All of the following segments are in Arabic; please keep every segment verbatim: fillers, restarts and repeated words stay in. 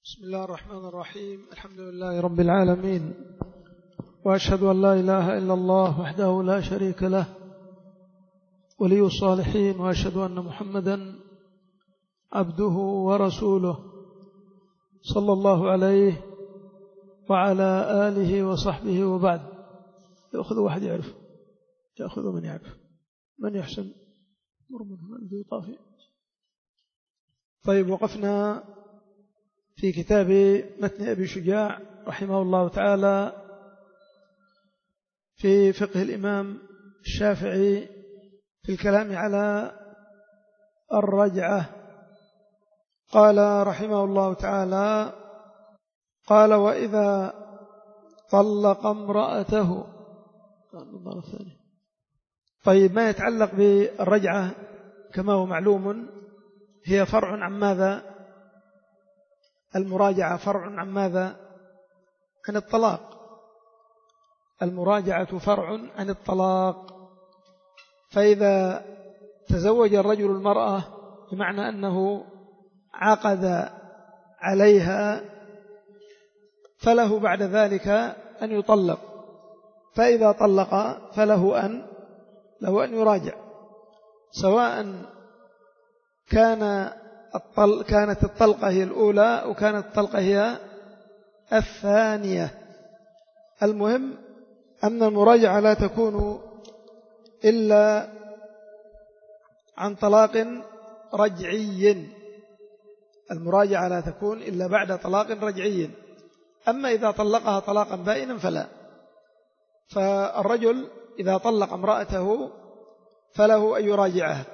بسم الله الرحمن الرحيم. الحمد لله رب العالمين، وأشهد أن لا إله إلا الله وحده لا شريك له ولي الصالحين، وأشهد أن محمدا عبده ورسوله صلى الله عليه وعلى آله وصحبه. وبعد، يأخذ واحد يعرف، يأخذ من يعرف، من يحسن مر منه الذي طافي. طيب، وقفنا في كتاب متن أبي شجاع رحمه الله تعالى في فقه الإمام الشافعي في الكلام على الرجعة. قال رحمه الله تعالى: قال: وإذا طلق امرأته. طيب، ما يتعلق بالرجعة كما هو معلوم هي فرع عن ماذا؟ المراجعة فرع عن ماذا؟ عن الطلاق. المراجعة فرع عن الطلاق. فإذا تزوج الرجل المرأة بمعنى أنه عقد عليها، فله بعد ذلك أن يطلق. فإذا طلق فله أن له أن يراجع، سواء كان كانت الطلقة هي الأولى أو كانت الطلقة هي الثانية. المهم أن المراجعة لا تكون إلا عن طلاق رجعي. المراجعة لا تكون إلا بعد طلاق رجعي. أما إذا طلقها طلاقا بائنا فلا. فالرجل إذا طلق امرأته فله أن يراجعها.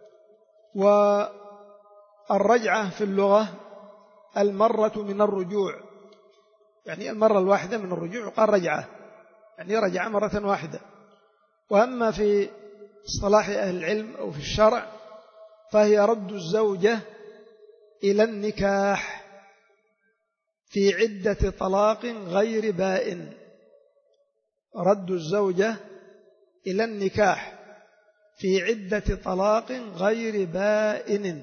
والرجعة في اللغة المرة من الرجوع، يعني المرة الواحدة من الرجوع قال رجعة، يعني رجع مرة واحدة. وأما في اصطلاح أهل العلم أو في الشرع فهي رد الزوجة إلى النكاح في عدة طلاق غير بائن. رد الزوجة إلى النكاح في عدة طلاق غير بائن،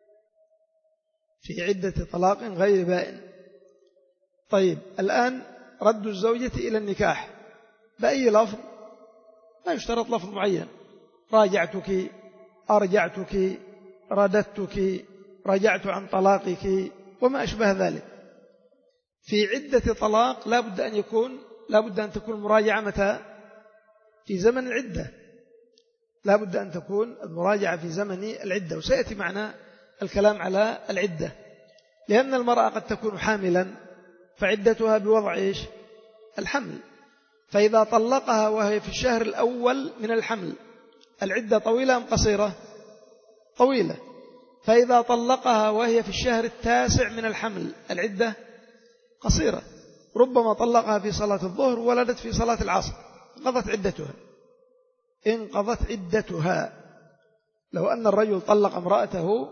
في عدة طلاق غير بائن. طيب، الآن رد الزوجة إلى النكاح بأي لفظ؟ لا يشترط لفظ معين. راجعتك، أرجعتك، رددتك، رجعت عن طلاقك، وما أشبه ذلك. في عدة طلاق لا بد أن يكون لا بد أن تكون المراجعة متى؟ في زمن العدة. لا بد أن تكون المراجعة في زمن العدة، وسيأتي معنا الكلام على العدة. لأن المرأة قد تكون حاملا فعدتها بوضع إيش؟ الحمل. فإذا طلقها وهي في الشهر الأول من الحمل، العدة طويلة أم قصيرة؟ طويلة. فإذا طلقها وهي في الشهر التاسع من الحمل، العدة قصيرة. ربما طلقها في صلاة الظهر وولدت في صلاة العصر، انقضت عدتها انقضت عدتها. لو أن الرجل طلق امرأته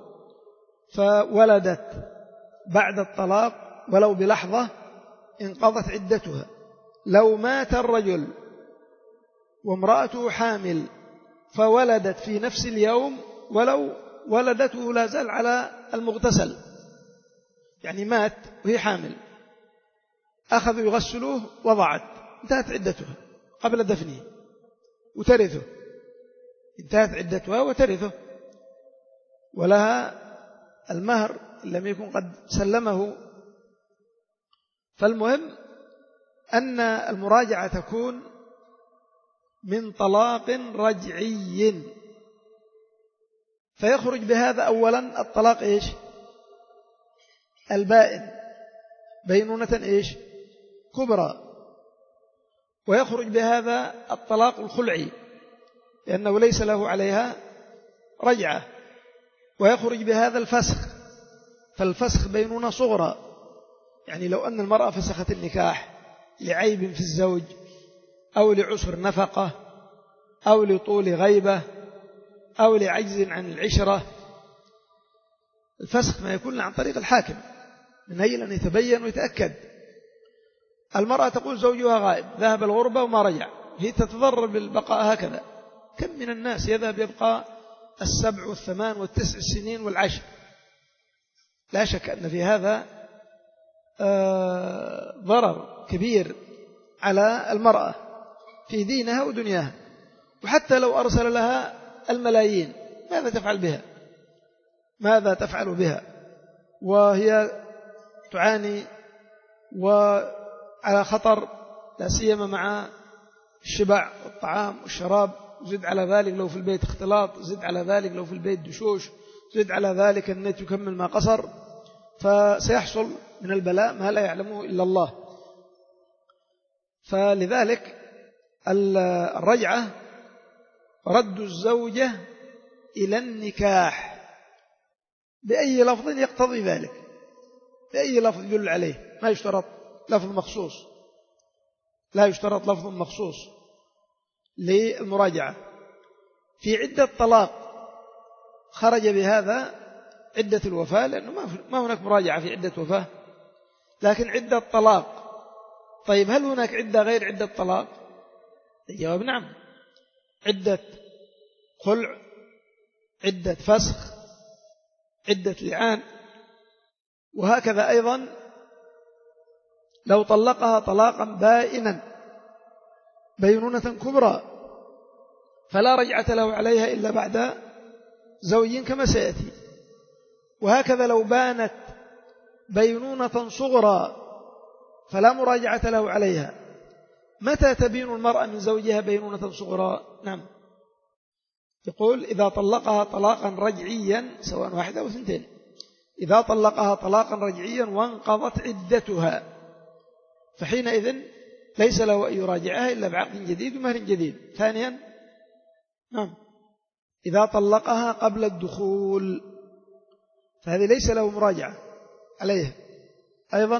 فولدت بعد الطلاق ولو بلحظة انقضت عدتها. لو مات الرجل وامرأته حامل فولدت في نفس اليوم ولو ولدته لا زال على المغتسل، يعني مات وهي حامل، أخذوا يغسلوه وضعت، انتهت عدتها قبل دفنه وترثه. انتهت عدتها وترثه، ولها المهر إن لم يكن قد سلمه. فالمهم أن المراجعة تكون من طلاق رجعي. فيخرج بهذا أولا الطلاق إيش؟ البائن، بينونة إيش؟ كبرى. ويخرج بهذا الطلاق الخلعي لأنه ليس له عليها رجعة. ويخرج بهذا الفسخ، فالفسخ بينونة صغرى، يعني لو أن المرأة فسخت النكاح لعيب في الزوج أو لعسر نفقة أو لطول غيبة أو لعجز عن العشرة، الفسخ ما يكون عن طريق الحاكم من أجل أن يتبين ويتأكد. المرأة تقول زوجها غائب، ذهب الغربة وما رجع، هي تتضرر بالبقاء هكذا. كم من الناس يذهب يبقى السبع والثمان والتسع سنين والعشر. لا شك أن في هذا ضرر كبير على المرأة في دينها ودنياها. وحتى لو أرسل لها الملايين ماذا تفعل بها؟ ماذا تفعل بها وهي تعاني وعلى خطر، لا سيما مع الشبع والطعام والشراب، زد على ذلك لو في البيت اختلاط، زد على ذلك لو في البيت دشوش، زد على ذلك النت يكمل ما قصر، فسيحصل من البلاء ما لا يعلمه إلا الله. فلذلك الرجعة رد الزوجة إلى النكاح بأي لفظ يقتضي ذلك، بأي لفظ يدل عليه، ما يشترط لفظ مخصوص، لا يشترط لفظ مخصوص للمراجعة. في عدة طلاق خرج بهذا عدة الوفاة، لأنه ما هناك مراجعة في عدة وفاة، لكن عدة طلاق. طيب هل هناك عدة غير عدة طلاق؟ الجواب نعم، عدة خلع، عدة فسخ، عدة لعان. وهكذا أيضا لو طلقها طلاقا بائنا بينونة كبرى فلا رجعة له عليها إلا بعد زوج كما سيأتي. وهكذا لو بانت بينونة صغرى فلا مراجعة له عليها. متى تبين المرأة من زوجها بينونة صغرى؟ نعم، يقول إذا طلقها طلاقا رجعيا، سواء واحدة أو اثنتين، إذا طلقها طلاقا رجعيا وانقضت عدتها فحينئذ ليس له أن يراجعها إلا بعقد جديد ومهر جديد. ثانيا نعم، إذا طلقها قبل الدخول فهذه ليس له مراجعة عليها. أيضا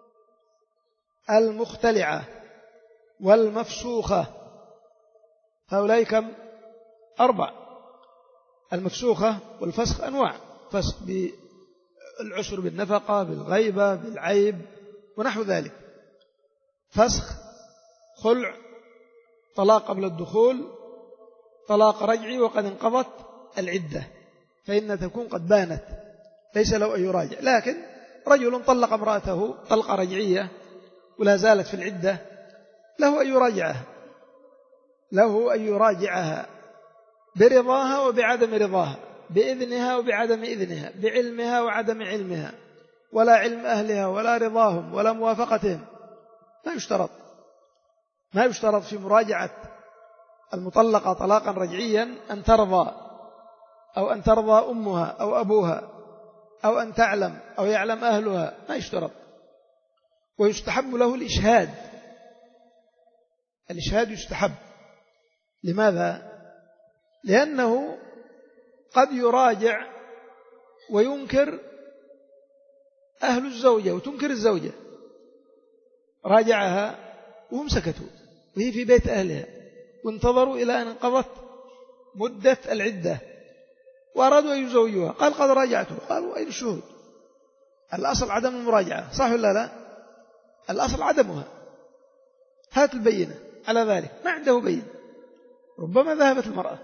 المختلعة والمفسوخة، هؤلاء كم؟ أربع. المفسوخة والفسخ أنواع، فسخ بالعسر بالنفقة، بالغيبة، بالعيب ونحو ذلك. فسخ، خلع، طلاق قبل الدخول، طلاق رجعي وقد انقضت العدة، فإن تكون قد بانت ليس له أن يراجع. لكن رجل طلق امرأته طلقة رجعية ولا زالت في العدة، له أن يراجعها، له أن يراجعها برضاها وبعدم رضاها، بإذنها وبعدم إذنها، بعلمها وعدم علمها، ولا علم أهلها ولا رضاهم ولا موافقتهم. ما يشترط ما يشترط في مراجعة المطلقة طلاقا رجعيا أن ترضى، أو أن ترضى أمها أو أبوها، أو أن تعلم أو يعلم أهلها، ما يشترط. ويستحب له الإشهاد، الإشهاد يستحب. لماذا؟ لأنه قد يراجع وينكر أهل الزوجة وتنكر الزوجة، راجعها وهم سكتوا وهي في بيت أهلها وانتظروا إلى أن انقضت مدة العدة وأرادوا أن يزوجوها، قال قد راجعته، قالوا أين الشهود؟ الأصل عدم المراجعة، صح ولا لا؟ الأصل عدمها، هات البينة على ذلك، ما عنده بين. ربما ذهبت المرأة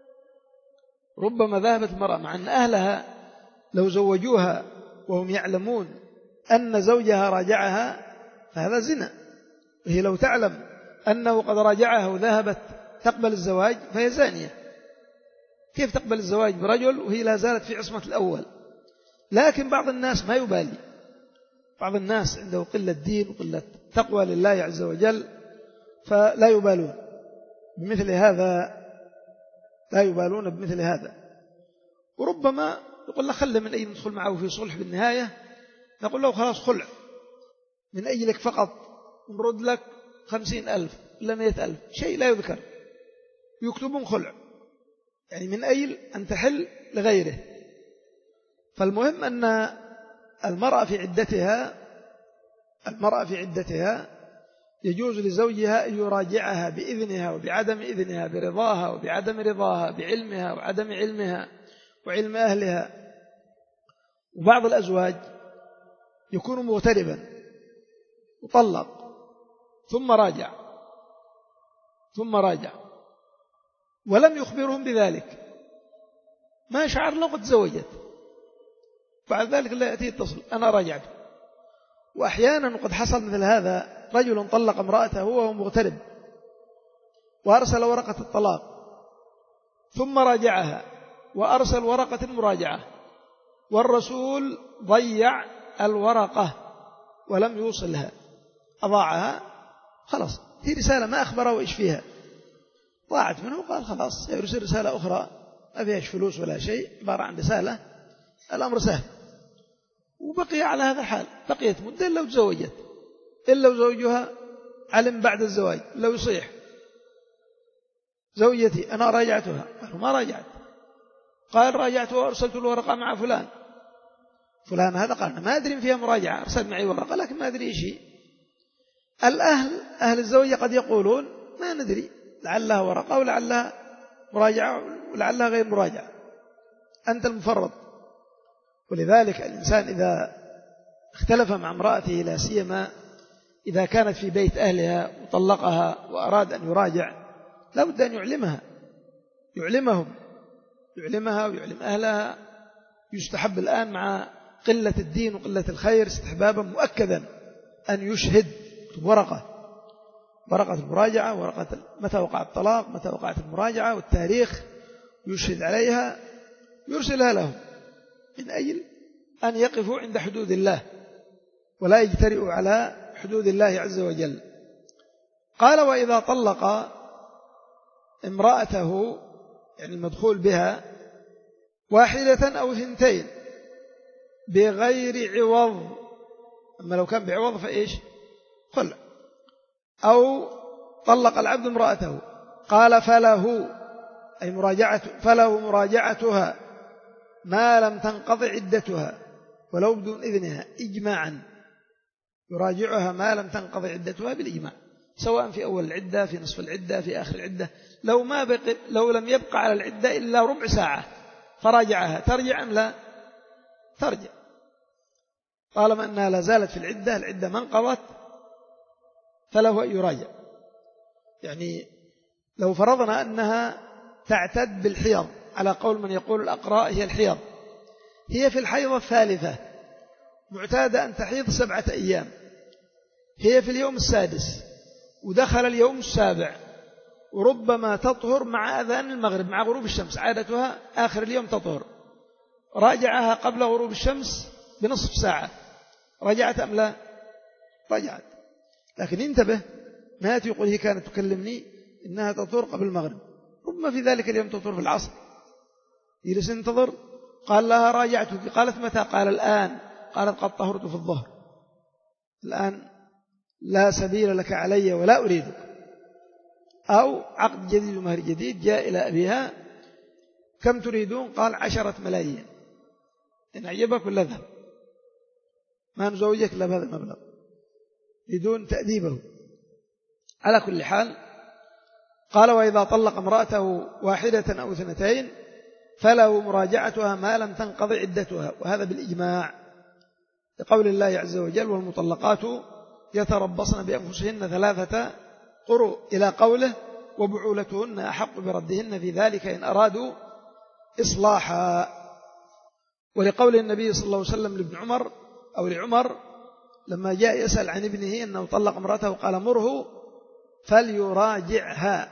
ربما ذهبت المرأة مع أن أهلها لو زوجوها وهم يعلمون أن زوجها راجعها فهذا زنا، وهي لو تعلم أنه قد راجعها وذهبت تقبل الزواج فهي زانية. كيف تقبل الزواج برجل وهي لا زالت في عصمة الأول؟ لكن بعض الناس ما يبالي، بعض الناس عنده قلة دين وقلة تقوى لله عز وجل، فلا يبالون بمثل هذا، لا يبالون بمثل هذا. وربما يقول له خل من أي ندخل معه في صلح، بالنهاية نقول له خلاص خلع من أجلك فقط، نرد لك خمسين ألف إلا مئة ألف، شيء لا يذكر، يكتبون خلع، يعني من أجل أن تحل لغيره. فالمهم أن المرأة في عدتها المرأة في عدتها يجوز لزوجها أن يراجعها بإذنها وبعدم إذنها، برضاها وبعدم رضاها، بعلمها وعدم علمها، وعلم أهلها. وبعض الأزواج يكون مغتربا وطلق ثم راجع ثم راجع ولم يخبرهم بذلك، ما شعر له قد تزوجت، بعد ذلك لا يأتي يتصل أنا راجعت، وأحيانا قد حصل مثل هذا، رجل طلق امرأته وهو مغترب وأرسل ورقة الطلاق ثم راجعها وأرسل ورقة المراجعة، والرسول ضيع الورقة ولم يوصلها، أضاعها، خلاص هي رسالة ما أخبره إيش فيها، ضاعت منه، قال خلاص يرسل رسالة أخرى ما فيهاش فلوس ولا شيء، عبارة عن رسالة، الأمر سهل. وبقي على هذا الحال، بقيت مدة إلا وتزوجت، إلا وزوجها علم بعد الزواج لو يصيح زوجتي أنا راجعتها، قالوا ما راجعت، قال راجعتها وأرسلت الورقة مع فلان، فلان هذا قال ما أدري فيها مراجعة، أرسل معي ورقة لكن ما أدري شيء. الأهل أهل الزوجة قد يقولون ما ندري، لعلها ورقة ولعلها مراجعة ولعلها غير مراجعة، أنت المفرط. ولذلك الإنسان إذا اختلف مع امرأته لا سيما إذا كانت في بيت أهلها وطلقها وأراد أن يراجع لا بد أن يعلمها، يعلمهم يعلمها ويعلم أهلها. يستحب الآن مع قلة الدين وقلة الخير استحبابا مؤكدا أن يشهد ورقة ورقة المراجعة، ورقة متى وقع الطلاق، متى وقعت المراجعة والتاريخ، يشهد عليها يرسلها لهم من أجل أن يقفوا عند حدود الله ولا يجترئوا على حدود الله عز وجل. قال وإذا طلق امرأته يعني المدخول بها واحدة أو ثنتين بغير عوض، أما لو كان بعوض فإيش خلع، أو طلق العبد امرأته قال فله أي مراجعة فله مراجعتها ما لم تنقضي عدتها ولو بدون إذنها إجماعا، يراجعها ما لم تنقضي عدتها بالإجماع، سواء في أول العدة في نصف العدة في آخر العدة، لو ما بقي لو لم يبقى على العدة إلا ربع ساعة فراجعها ترجع أم لا ترجع، طالما أنها لا زالت في العدة العدة ما انقضت فله أن يراجع. يعني لو فرضنا أنها تعتد بالحيض على قول من يقول الأقراء هي الحيض، هي في الحيضة الثالثة معتادة أن تحيض سبعة أيام، هي في اليوم السادس ودخل اليوم السابع، وربما تطهر مع أذان المغرب مع غروب الشمس، عادتها آخر اليوم تطهر، راجعها قبل غروب الشمس بنصف ساعة، رجعت أم لا رجعت. لكن انتبه ما يأتي يقول هي كانت تكلمني إنها تطهر قبل المغرب، ربما في ذلك اليوم تطهر في العصر، يجلس ينتظر، قال لها راجعتك، قالت متى، قال الآن، قالت قد طهرت في الظهر، الآن لا سبيل لك علي ولا أريدك. أو عقد جديد ومهر جديد، جاء إلى أبيها كم تريدون، قال عشرة ملايين، إن أعجبك ولا ذهب، ما نزوجك إلا بهذا المبلغ بدون تأديبه. على كل حال قال وإذا طلق امرأته واحدة أو اثنتين فله مراجعتها ما لم تنقضي عدتها، وهذا بالإجماع لقول الله عز وجل والمطلقات يتربصن بأنفسهن ثلاثة قروء إلى قوله وبعولتهن أحق بردهن في ذلك إن أرادوا إصلاحا. ولقول النبي صلى الله عليه وسلم لابن عمر أو لعمر لما جاء يسأل عن ابنه أنه طلق امرأته قال مره فليراجعها،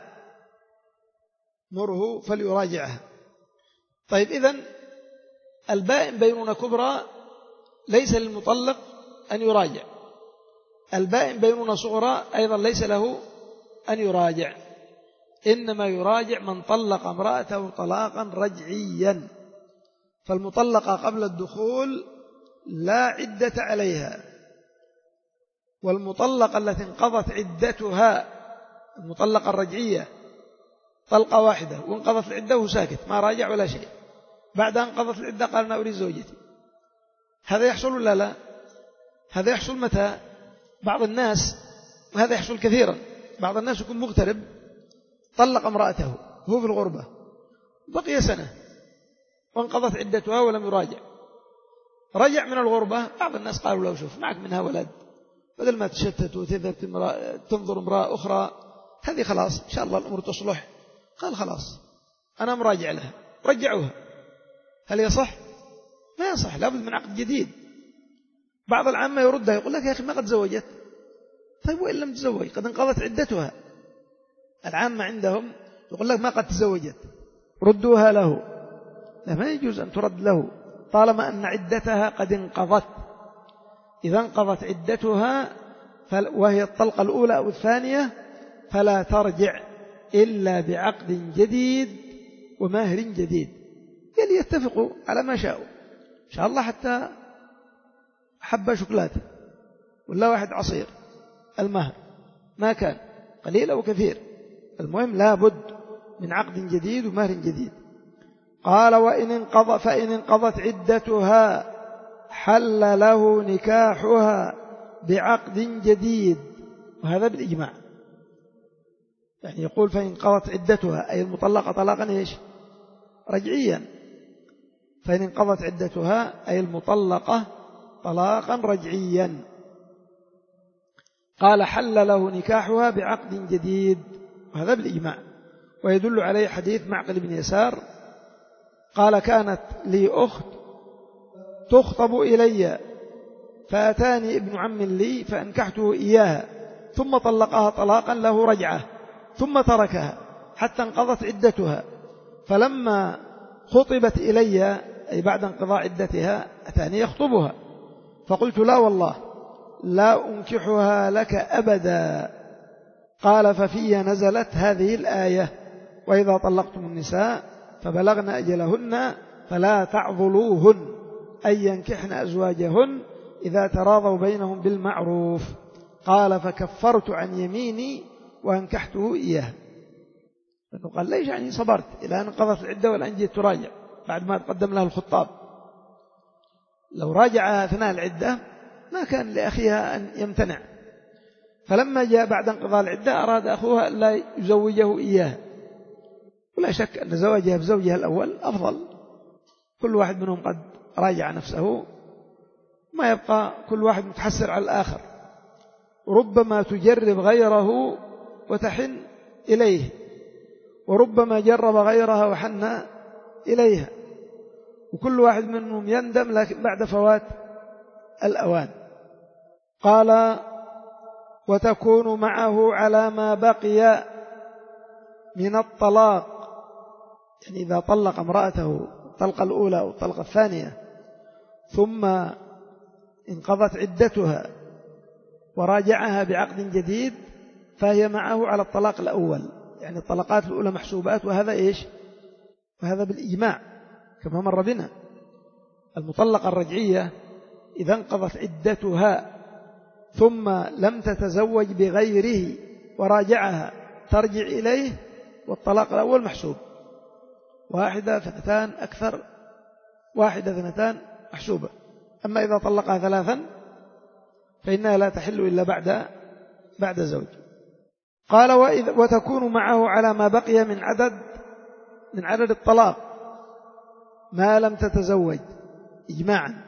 مره فليراجعها. طيب إذن البائن بينونة كبرى ليس للمطلق أن يراجع، البائن بينونة صغرى أيضا ليس له أن يراجع، إنما يراجع من طلق امرأته طلاقا رجعيا، فالمطلقة قبل الدخول لا عدة عليها، والمطلقة التي انقضت عدتها المطلقة الرجعية طلقة واحدة وانقضت العدة وهو ساكت ما راجع ولا شيء، بعد أن انقضت العدة قال أنا أريد زوجتي، هذا يحصل ولا لا؟ هذا يحصل متى؟ بعض الناس، وهذا يحصل كثيرا، بعض الناس يكون مغترب طلق امرأته هو في الغربة بقي سنة وانقضت عدتها ولم يراجع، رجع من الغربة، بعض الناس قالوا له شوف معك منها ولد، بدل ما تشتت وتذهب تنظر امرأة أخرى، هذه خلاص إن شاء الله الأمور تصلح، قال خلاص أنا مراجع لها، رجعوها، هل يصح؟ ما يصح، لابد من عقد جديد، بعض العامة يردها يقول لك يا أخي ما قد زوجت. طيب وإن لم تزوج قد انقضت عدتها. العامة عندهم يقول لك ما قد تزوجت، ردوها له. لا، ما يجوز أن ترد له طالما أن عدتها قد انقضت. إذا انقضت عدتها وهي الطلقة الأولى أو الثانية فلا ترجع إلا بعقد جديد ومهر جديد. يعني يتفقوا على ما شاءوا إن شاء الله، حتى حبة شوكولاتة ولا واحد عصير، المهر ما كان قليل أو كثير، المهم لا بد من عقد جديد ومهر جديد. قال وإن انقضى فإن انقضت عدتها حل له نكاحها بعقد جديد، وهذا بالإجماع. يعني يقول فإن انقضت عدتها أي المطلقة طلاقا إيش رجعيا، فإن انقضت عدتها أي المطلقة طلاقا رجعيا. قال حل له نكاحها بعقد جديد، وهذا بالإجماع. ويدل عليه حديث معقل بن يسار قال كانت لي أخت تخطب إلي فأتاني ابن عم لي فأنكحته إياها ثم طلقها طلاقا له رجعة ثم تركها حتى انقضت عدتها، فلما خطبت إلي أي بعد انقضاء عدتها أتاني يخطبها، فقلت لا والله لا أنكحها لك أبدا. قال ففي نزلت هذه الآية وإذا طلقتم النساء فبلغن أجلهن فلا تعضلوهن أن ينكحن أزواجهن إذا تراضوا بينهم بالمعروف. قال فكفرت عن يميني وأنكحته إياه. لأنه قال ليش يعني صبرت إلى أن انقضت العدة والآن جيت تراجع بعد ما تقدم له الخطاب. لو راجع أثناء العدة ما كان لأخيها أن يمتنع، فلما جاء بعد انقضاء العدة أراد أخوها أن لا يزوجه إياه. ولا شك أن زواجها بزوجها الأول أفضل، كل واحد منهم قد راجع نفسه، ما يبقى كل واحد متحسر على الآخر. ربما تجرب غيره وتحن إليه، وربما جرب غيرها وحن إليها، وكل واحد منهم يندم لكن بعد فوات الأوان. قال وتكون معه على ما بقي من الطلاق، يعني إذا طلق امرأته الطلقة الأولى أو الطلقة الثانية ثم انقضت عدتها وراجعها بعقد جديد فهي معه على الطلاق الأول، يعني الطلقات الأولى محسوبات، وهذا إيش؟ وهذا بالإجماع كما مر بنا. المطلقة الرجعية إذا انقضت عدتها ثم لم تتزوج بغيره وراجعها ترجع إليه، والطلاق الأول محسوب، واحدة اثنتان أكثر، واحدة اثنتان محسوبة. أما إذا طلقها ثلاثا فإنها لا تحل إلا بعد بعد زوج. قال وتكون معه على ما بقي من عدد من عدد الطلاق ما لم تتزوج إجماعا.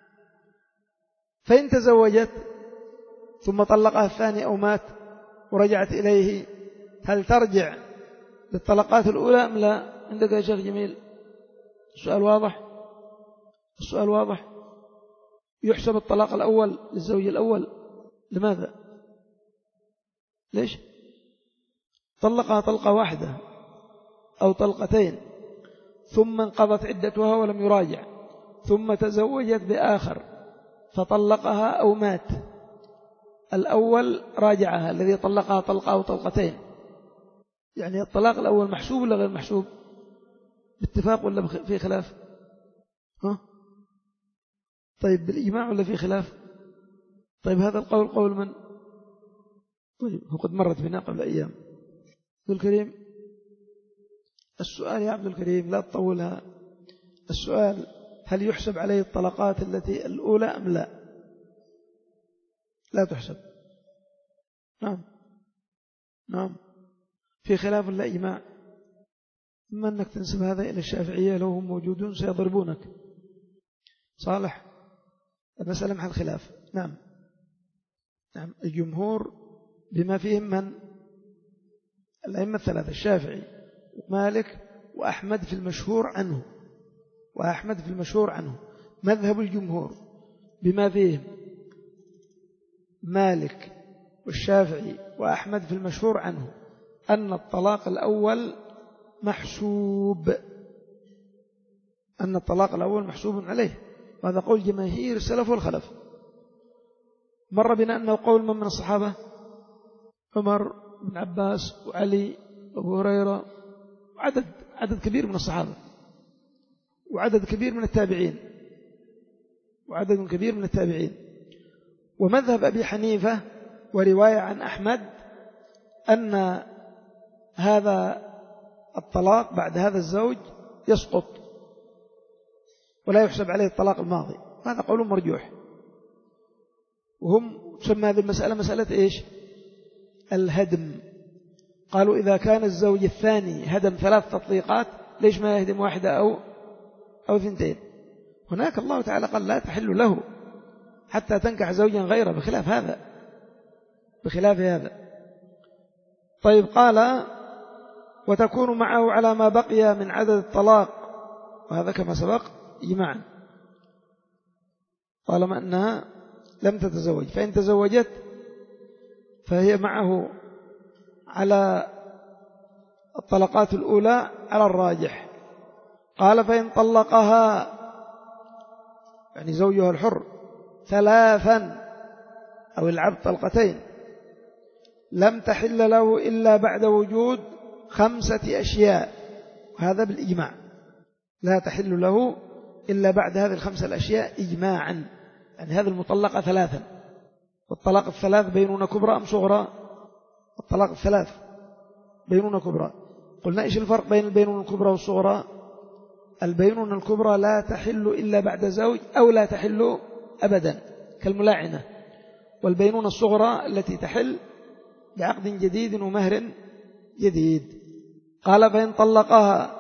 فإن تزوجت ثم طلقها الثاني أو مات ورجعت إليه هل ترجع للطلقات الأولى أم لا؟ عندك يا شيخ جميل السؤال واضح؟ السؤال واضح. يحسب الطلاق الأول للزوج الأول. لماذا؟ ليش؟ طلقها طلقة واحدة أو طلقتين ثم انقضت عدتها ولم يراجع، ثم تزوجت بآخر فطلقها أو مات، الأول راجعها الذي طلقها طلقة أو طلقتين، يعني الطلاق الأول محسوب ولا غير محسوب؟ باتفاق ولا في خلاف؟ ها؟ طيب بالإجماع ولا في خلاف؟ طيب هذا القول قول من؟ طيب هو قد مرت بنا قبل أيام. عبد الكريم السؤال يا عبد الكريم لا تطولها. السؤال هل يحسب عليه الطلقات التي الأولى أم لا؟ لا تحسب. نعم نعم في خلاف ولا إجماع؟ إما أنك تنسب هذا إلى الشافعية لو هم موجودون سيضربونك. صالح المسألة محل خلاف. نعم نعم الجمهور بما فيهم من الأئمة الثلاثة الشافعي ومالك وأحمد في المشهور عنه وأحمد في المشهور عنه مذهب الجمهور بما فيهم مالك والشافعي وأحمد في المشهور عنه أن الطلاق الأول محسوب أن الطلاق الأول محسوب عليه، وهذا قول جماهير السلف والخلف. مر بنا أنه قول من من الصحابة؟ عمر بن عباس وعلي وأبو هريرة وعدد عدد كبير من الصحابة وعدد كبير من التابعين وعدد كبير من التابعين. ومذهب أبي حنيفة ورواية عن أحمد أن هذا الطلاق بعد هذا الزوج يسقط ولا يحسب عليه الطلاق الماضي، هذا قول مرجوح. وهم تسمى هذه المسألة مسألة إيش؟ الهدم. قالوا إذا كان الزوج الثاني هدم ثلاث تطليقات ليش ما يهدم واحدة أو أو ثنتين؟ هناك الله تعالى قال لا تحل له حتى تنكح زوجا غيره بخلاف هذا بخلاف هذا. طيب قال وتكون معه على ما بقي من عدد الطلاق، وهذا كما سبق إجماعا طالما أنها لم تتزوج، فإن تزوجت فهي معه على الطلقات الأولى على الراجح. قال فإن طلقها يعني زوجها الحر ثلاثا أو العبد طلقتين لم تحل له إلا بعد وجود خمسة أشياء، وهذا بالإجماع، لا تحل له إلا بعد هذه الخمسة الأشياء إجماعا. يعني هذه المطلقة ثلاثا، والطلاق الثلاث بينونة كبرى أم صغرى؟ الطلاق الثلاث بينونة كبرى. قلنا إيش الفرق بين البينونة الكبرى والصغرى؟ البينونة الكبرى لا تحل إلا بعد زوج أو لا تحل أبدا كالملاعنة، والبينونة الصغرى التي تحل بعقد جديد ومهر جديد. قال فإن طلقها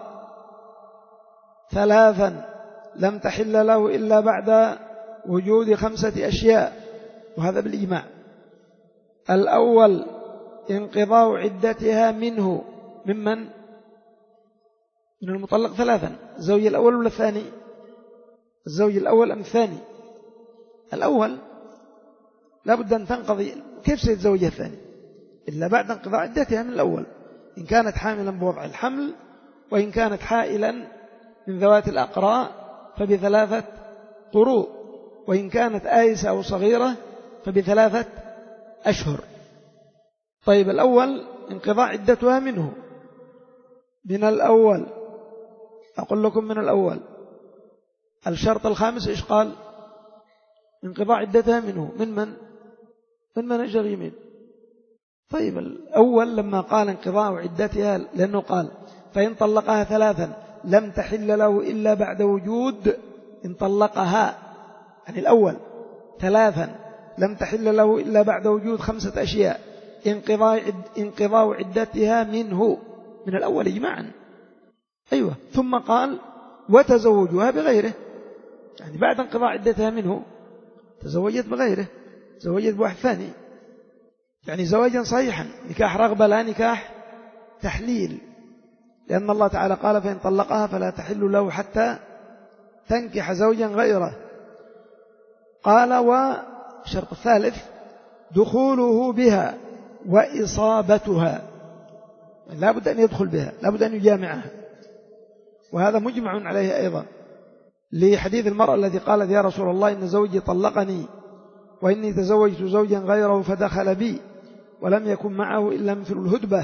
ثلاثا لم تحل له إلا بعد وجود خمسة أشياء، وهذا بالإجماع. الأول انقضاء عدتها منه، ممن؟ من المطلق ثلاثا، الزوج الأول ولا الثاني؟ الزوج الأول أم الثاني؟ الأول لا بد أن تنقضي، كيف سيتزوجها الثاني إلا بعد انقضاء عدتها من الأول، إن كانت حاملا بوضع الحمل، وإن كانت حائلا من ذوات الأقراء فبثلاثة قروء، وإن كانت آيسة أو صغيرة فبثلاثة أشهر. طيب الأول انقضاء عدتها منه، من الأول أقول لكم من الأول. الشرط الخامس إيش قال؟ انقضاء عدتها منه، من من؟ من من أجر يمين. طيب الأول لما قال انقضاء عدتها، لأنه قال فإن طلقها ثلاثا لم تحل له إلا بعد وجود، إن طلقها يعني الأول ثلاثا لم تحل له إلا بعد وجود خمسة أشياء، انقضاء انقضاء عدتها منه، من الأول إجماعا. أيوة. ثم قال وتزوجها بغيره، يعني بعد انقضاء عدتها منه تزوجت بغيره، تزوجت بواحد ثاني، يعني زواجا صحيحا، نكاح رغبة لا نكاح تحليل، لأن الله تعالى قال فإن طلقها فلا تحل له حتى تنكح زوجا غيره. قال والشرط الثالث دخوله بها وإصابتها، لا بد أن يدخل بها، لا بد أن يجامعها، وهذا مجمع عليه أيضا لحديث المرأة التي قالت يا رسول الله إن زوجي طلقني وإني تزوجت زوجا غيره فدخل بي ولم يكن معه إلا مثل الهدبة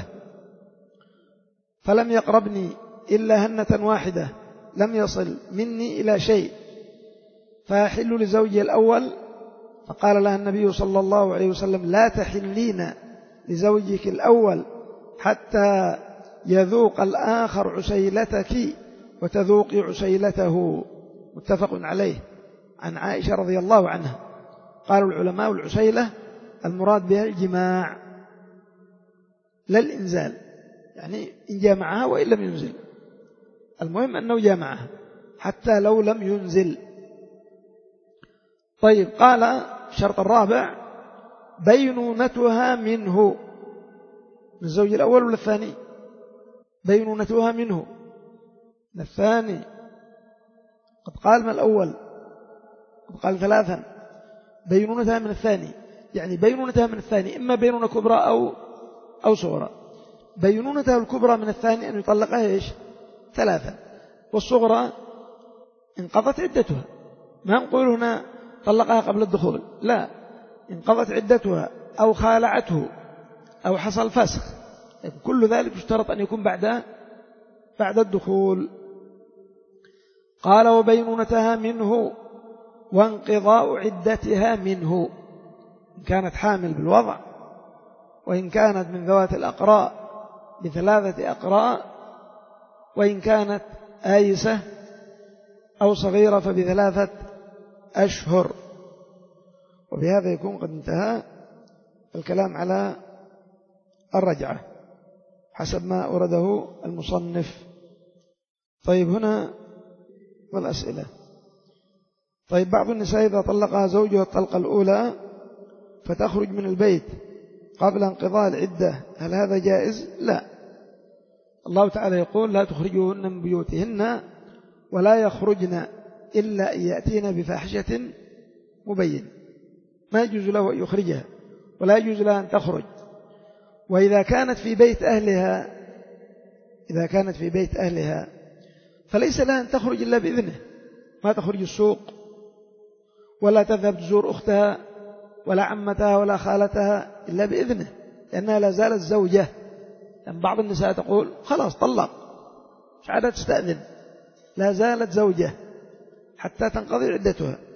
فلم يقربني إلا هنة واحدة لم يصل مني إلى شيء فأحل لزوجي الأول. فقال لها النبي صلى الله عليه وسلم لا تحلين لزوجك الأول حتى يذوق الآخر عسيلتك وتذوقي عسيلته، متفق عليه عن عائشة رضي الله عنها. قالوا العلماء العسيلة المراد بها الجماع لا الإنزال، يعني إن جامعها وإن لم ينزل، المهم أنه جامعها حتى لو لم ينزل. طيب قال الشرط الرابع بينونتها منه، من الزوج الأول ولا الثاني؟ بينونتها منه من الثاني، قد قال من الأول، قد قال ثلاثا، بينونتها من الثاني، يعني بينونتها من الثاني إما بينونة كبرى أو أو صغرى. بينونتها الكبرى من الثاني أن يطلقها إيش ثلاثة، والصغرى انقضت عدتها. ما نقول هنا طلقها قبل الدخول، لا، انقضت عدتها أو خالعته أو حصل فسخ، كل ذلك يشترط أن يكون بعد بعد الدخول. قال وبينونتها منه وانقضاء عدتها منه، إن كانت حامل بالوضع، وإن كانت من ذوات الأقراء بثلاثة أقراء، وإن كانت آيسة أو صغيرة فبثلاثة أشهر. وبهذا يكون قد انتهى الكلام على الرجعة حسب ما أورده المصنف. طيب هنا والأسئلة. طيب بعض النساء إذا طلقها زوجها الطلقة الأولى فتخرج من البيت قبل انقضاء العدة، هل هذا جائز؟ لا. الله تعالى يقول لا تخرجوهن من بيوتهن ولا يخرجن إلا أن يأتين بفاحشة مبين، ما يجوز له أن يخرجها ولا يجوز لها أن تخرج. وإذا كانت في بيت أهلها إذا كانت في بيت أهلها فليس لها أن تخرج إلا بإذنه، ما تخرج السوق ولا تذهب تزور أختها ولا عمتها ولا خالتها إلا بإذنه، لأنها لا زالت زوجة. يعني بعض النساء تقول خلاص طلق مش عادة تستأذن، لا زالت زوجة حتى تنقضي عدتها.